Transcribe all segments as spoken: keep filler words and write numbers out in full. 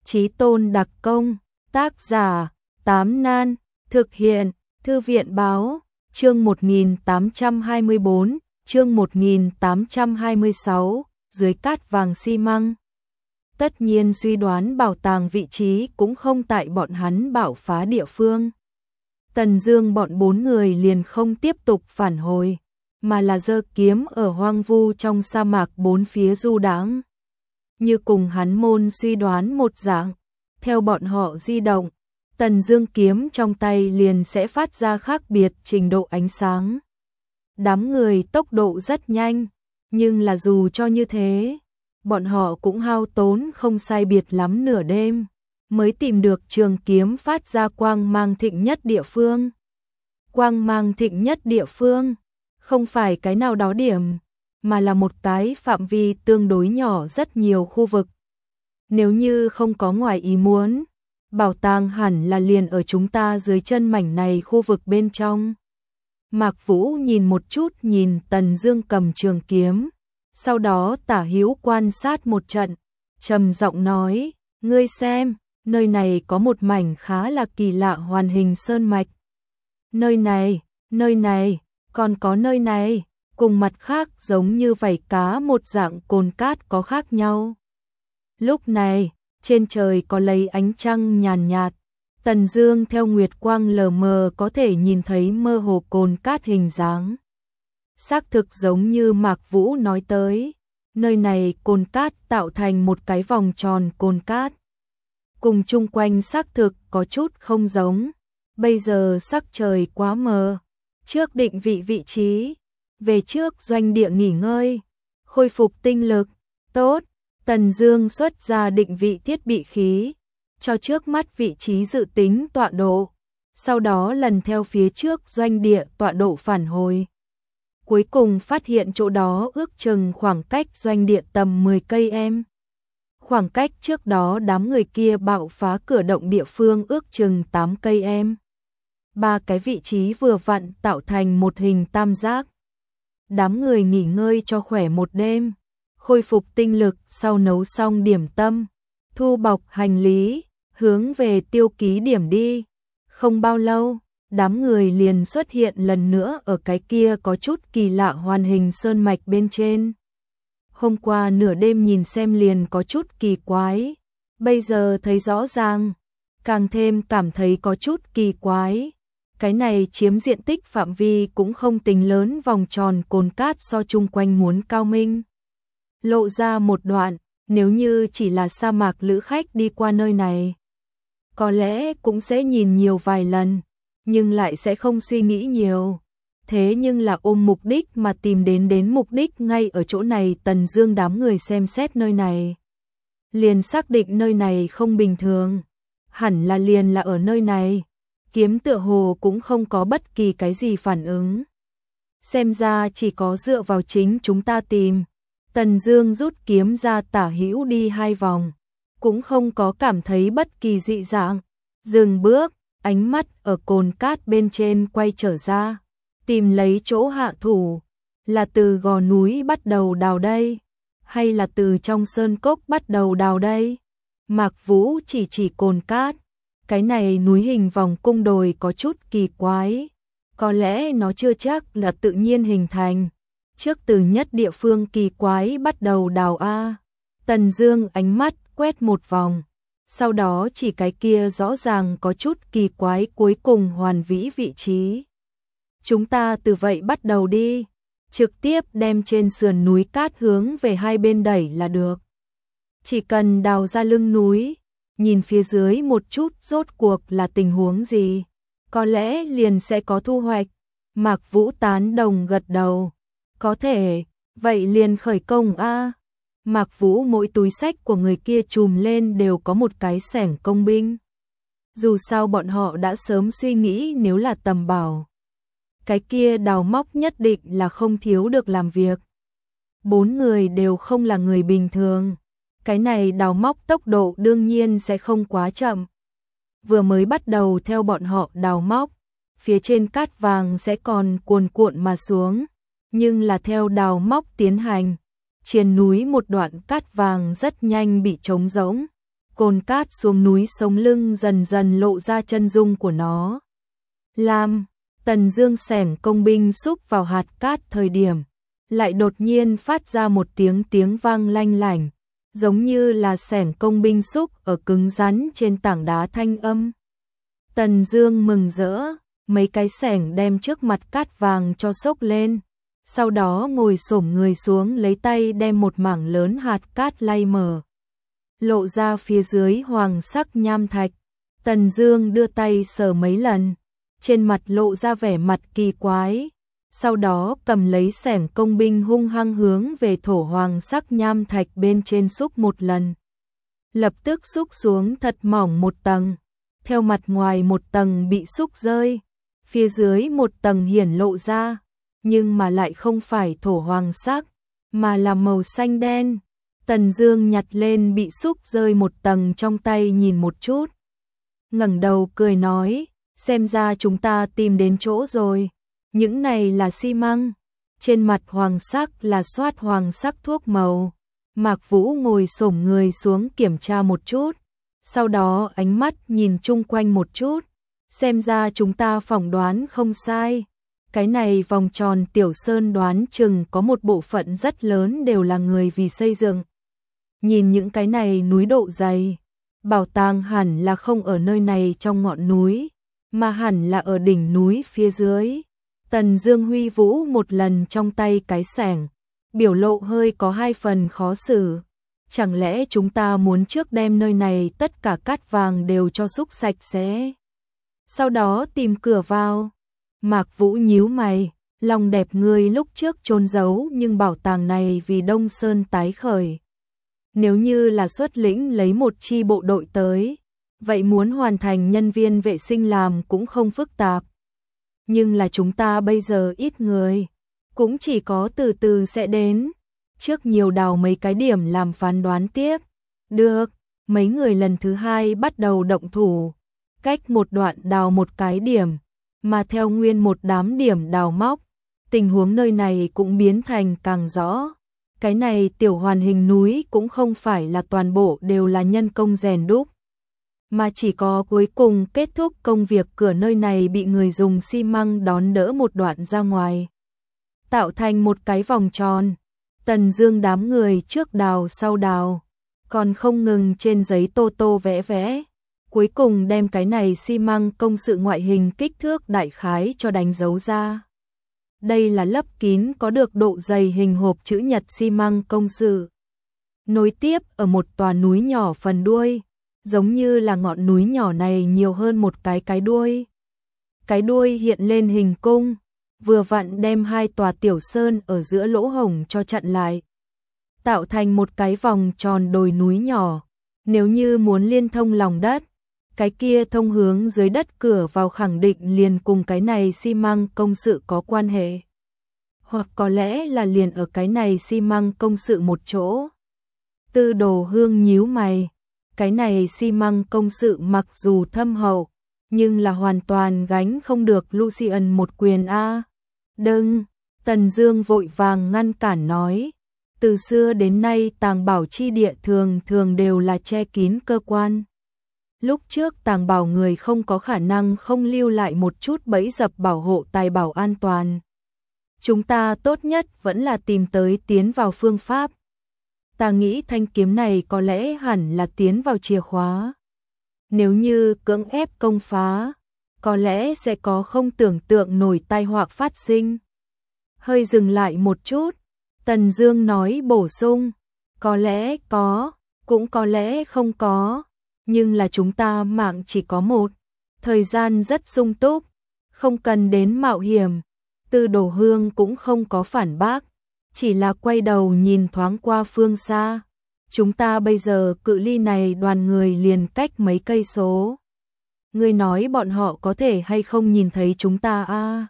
Chí Tôn đặc công, tác giả, Tám Nan, thực hiện, Thư viện báo, chương một nghìn tám trăm hai mươi bốn, chương một nghìn tám trăm hai mươi sáu, dưới cát vàng xi măng. Tất nhiên suy đoán bảo tàng vị trí cũng không tại bọn hắn bạo phá địa phương. Tần Dương bọn bốn người liền không tiếp tục phản hồi, mà là giơ kiếm ở hoang vu trong sa mạc bốn phía du đãng. Như cùng hắn môn suy đoán một dạng, theo bọn họ di động, Tần Dương kiếm trong tay liền sẽ phát ra khác biệt trình độ ánh sáng. Đám người tốc độ rất nhanh, nhưng là dù cho như thế, bọn họ cũng hao tốn không sai biệt lắm nửa đêm, mới tìm được trường kiếm phát ra quang mang thịnh nhất địa phương. Quang mang thịnh nhất địa phương, không phải cái nào đó điểm, mà là một cái phạm vi tương đối nhỏ rất nhiều khu vực. Nếu như không có ngoài ý muốn, bảo tàng hẳn là liền ở chúng ta dưới chân mảnh này khu vực bên trong. Mạc Vũ nhìn một chút nhìn Tần Dương cầm trường kiếm, sau đó tả hữu quan sát một trận, trầm giọng nói, ngươi xem, nơi này có một mảnh khá là kỳ lạ hoàn hình sơn mạch. Nơi này, nơi này, còn có nơi này, cùng mặt khác giống như vảy cá một dạng cồn cát có khác nhau. Lúc này, trên trời có lấy ánh trăng nhàn nhạt, Tần Dương theo nguyệt quang lờ mờ có thể nhìn thấy mơ hồ cồn cát hình dáng. Xác thực giống như Mạc Vũ nói tới, nơi này cồn cát tạo thành một cái vòng tròn cồn cát. Cùng chung quanh xác thực có chút không giống, bây giờ sắc trời quá mờ, trước định vị vị trí, về trước doanh địa nghỉ ngơi, khôi phục tinh lực, tốt, Tần Dương xuất ra định vị thiết bị khí, cho trước mắt vị trí dự tính tọa độ, sau đó lần theo phía trước doanh địa tọa độ phản hồi. Cuối cùng phát hiện chỗ đó ước chừng khoảng cách doanh địa tầm mười cây em. Khoảng cách trước đó đám người kia bạo phá cửa động địa phương ước chừng tám cây em. Ba cái vị trí vừa vặn tạo thành một hình tam giác. Đám người nghỉ ngơi cho khỏe một đêm, khôi phục tinh lực sau nấu xong điểm tâm, thu bọc hành lý, hướng về tiêu ký điểm đi. Không bao lâu, đám người liền xuất hiện lần nữa ở cái kia có chút kỳ lạ hoàn hình sơn mạch bên trên. Hôm qua nửa đêm nhìn xem liền có chút kỳ quái, bây giờ thấy rõ ràng, càng thêm cảm thấy có chút kỳ quái. Cái này chiếm diện tích phạm vi cũng không tính lớn, vòng tròn cồn cát so chung quanh muốn cao minh. Lộ ra một đoạn, nếu như chỉ là sa mạc lữ khách đi qua nơi này, có lẽ cũng sẽ nhìn nhiều vài lần, nhưng lại sẽ không suy nghĩ nhiều. Thế nhưng là ôm mục đích mà tìm đến đến mục đích ngay ở chỗ này. Tần Dương đám người xem xét nơi này, liền xác định nơi này không bình thường, hẳn là liền là ở nơi này. Kiếm tựa hồ cũng không có bất kỳ cái gì phản ứng. Xem ra chỉ có dựa vào chính chúng ta tìm. Tần Dương rút kiếm ra tả hữu đi hai vòng, cũng không có cảm thấy bất kỳ dị dạng. Dừng bước, ánh mắt ở cồn cát bên trên quay trở ra, tìm lấy chỗ hạ thủ. Là từ gò núi bắt đầu đào đây, hay là từ trong sơn cốc bắt đầu đào đây? Mạc Vũ chỉ chỉ cồn cát. Cái này núi hình vòng cung đồi có chút kỳ quái, có lẽ nó chưa chắc là tự nhiên hình thành. Trước từ nhất địa phương kỳ quái bắt đầu đào a. Tần Dương ánh mắt quét một vòng, sau đó chỉ cái kia rõ ràng có chút kỳ quái cuối cùng hoàn vĩ vị trí. Chúng ta từ vậy bắt đầu đi, trực tiếp đem trên sườn núi cát hướng về hai bên đẩy là được. Chỉ cần đào ra lưng núi, nhìn phía dưới một chút rốt cuộc là tình huống gì, có lẽ liền sẽ có thu hoạch. Mạc Vũ tán đồng gật đầu. Có thể, vậy liền khởi công a. Mạc Vũ mỗi túi sách của người kia chùm lên đều có một cái xẻng công binh. Dù sao bọn họ đã sớm suy nghĩ nếu là tầm bảo, cái kia đào móc nhất định là không thiếu được làm việc. Bốn người đều không là người bình thường. Cái này đào móc tốc độ đương nhiên sẽ không quá chậm. Vừa mới bắt đầu theo bọn họ đào móc, phía trên cát vàng sẽ còn cuồn cuộn mà xuống, nhưng là theo đào móc tiến hành, trên núi một đoạn cát vàng rất nhanh bị trống rỗng, cồn cát xuống núi sống lưng dần dần lộ ra chân dung của nó. Lam, Tần Dương xẻng công binh xúc vào hạt cát thời điểm, lại đột nhiên phát ra một tiếng tiếng vang lanh lảnh, giống như là xẻng công binh xúc ở cứng rắn trên tảng đá thanh âm. Tần Dương mừng rỡ, mấy cái xẻng đem trước mặt cát vàng cho xốc lên, sau đó ngồi xổm người xuống lấy tay đem một mảng lớn hạt cát lay mở, lộ ra phía dưới hoàng sắc nham thạch. Tần Dương đưa tay sờ mấy lần, trên mặt lộ ra vẻ mặt kỳ quái, sau đó cầm lấy xẻng công binh hung hăng hướng về thổ hoàng sắc nham thạch bên trên xúc một lần. Lập tức xúc xuống thật mỏng một tầng, theo mặt ngoài một tầng bị xúc rơi, phía dưới một tầng hiển lộ ra, nhưng mà lại không phải thổ hoàng sắc, mà là màu xanh đen. Tần Dương nhặt lên bị xúc rơi một tầng trong tay nhìn một chút, ngẩng đầu cười nói, xem ra chúng ta tìm đến chỗ rồi, những này là xi măng, trên mặt hoàng sắc là xoát hoàng sắc thuốc màu. Mạc Vũ ngồi xổm người xuống kiểm tra một chút, sau đó ánh mắt nhìn chung quanh một chút, xem ra chúng ta phỏng đoán không sai. Cái này vòng tròn tiểu sơn đoán chừng có một bộ phận rất lớn đều là người vì xây dựng. Nhìn những cái này núi độ dày, bảo tàng hẳn là không ở nơi này trong ngọn núi, mà hẳn là ở đỉnh núi phía dưới. Tần Dương huy vũ một lần trong tay cái xẻng, biểu lộ hơi có hai phần khó xử. Chẳng lẽ chúng ta muốn trước đem nơi này tất cả cát vàng đều cho xúc sạch sẽ, sau đó tìm cửa vào? Mạc Vũ nhíu mày, lòng đẹp ngươi lúc trước chôn giấu nhưng bảo tàng này vì Đông Sơn tái khởi. Nếu như là xuất lĩnh lấy một chi bộ đội tới, vậy muốn hoàn thành nhân viên vệ sinh làm cũng không phức tạp. Nhưng là chúng ta bây giờ ít người, cũng chỉ có từ từ sẽ đến, trước nhiều đào mấy cái điểm làm phán đoán tiếp. Được, mấy người lần thứ hai bắt đầu động thủ, cách một đoạn đào một cái điểm, mà theo nguyên một đám điểm đào móc, tình huống nơi này cũng biến thành càng rõ. Cái này tiểu hoàn hình núi cũng không phải là toàn bộ đều là nhân công rèn đúc, mà chỉ có cuối cùng kết thúc công việc cửa nơi này bị người dùng xi măng đón đỡ một đoạn ra ngoài, tạo thành một cái vòng tròn. Tần Dương đám người trước đào sau đào, còn không ngừng trên giấy tô tô vẽ vẽ, cuối cùng đem cái này xi măng công sự ngoại hình kích thước đại khái cho đánh dấu ra. Đây là lấp kín có được độ dày hình hộp chữ nhật xi măng công sự, nối tiếp ở một tòa núi nhỏ phần đuôi, giống như là ngọn núi nhỏ này nhiều hơn một cái cái đuôi. Cái đuôi hiện lên hình cung, vừa vặn đem hai tòa tiểu sơn ở giữa lỗ hổng cho chặn lại, tạo thành một cái vòng tròn đồi núi nhỏ. Nếu như muốn liên thông lòng đất, cái kia thông hướng dưới đất cửa vào khẳng định liền cùng cái này xi măng công sự có quan hệ, hoặc có lẽ là liền ở cái này xi măng công sự một chỗ. Tư Đồ Hương nhíu mày, cái này xi măng công sự mặc dù thâm hậu, nhưng là hoàn toàn gánh không được Lucian một quyền a. Đừng, Tần Dương vội vàng ngăn cản nói, từ xưa đến nay tàng bảo chi địa thường thường đều là che kín cơ quan. Lúc trước tàng bảo người không có khả năng không lưu lại một chút bẫy dập bảo hộ tài bảo an toàn. Chúng ta tốt nhất vẫn là tìm tới tiến vào phương pháp. Ta nghĩ thanh kiếm này có lẽ hẳn là tiến vào chìa khóa. Nếu như cưỡng ép công phá, có lẽ sẽ có không tưởng tượng nổi tai họa phát sinh. Hơi dừng lại một chút, Tần Dương nói bổ sung, có lẽ có, cũng có lẽ không có, nhưng là chúng ta mạng chỉ có một, thời gian rất sung túc, không cần đến mạo hiểm. Tư Đồ Hương cũng không có phản bác, chỉ là quay đầu nhìn thoáng qua phương xa. Chúng ta bây giờ cự ly này đoàn người liền cách mấy cây số. Ngươi nói bọn họ có thể hay không nhìn thấy chúng ta a? À?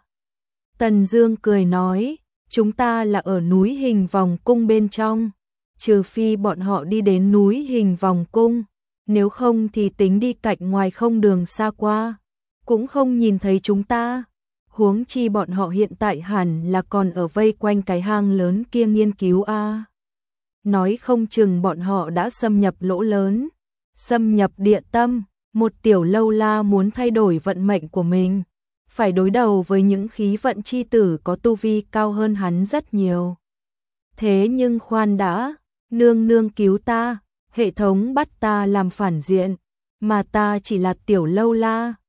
Tần Dương cười nói, chúng ta là ở núi hình vòng cung bên trong, trừ phi bọn họ đi đến núi hình vòng cung, nếu không thì tính đi cạnh ngoài không đường xa qua, cũng không nhìn thấy chúng ta. Huống chi bọn họ hiện tại hẳn là còn ở vây quanh cái hang lớn kia nghiên cứu a. Nói không chừng bọn họ đã xâm nhập lỗ lớn, xâm nhập địa tâm, một tiểu lâu la muốn thay đổi vận mệnh của mình, phải đối đầu với những khí vận chi tử có tu vi cao hơn hắn rất nhiều. Thế nhưng khoan đã, nương nương cứu ta, hệ thống bắt ta làm phản diện, mà ta chỉ là tiểu lâu la,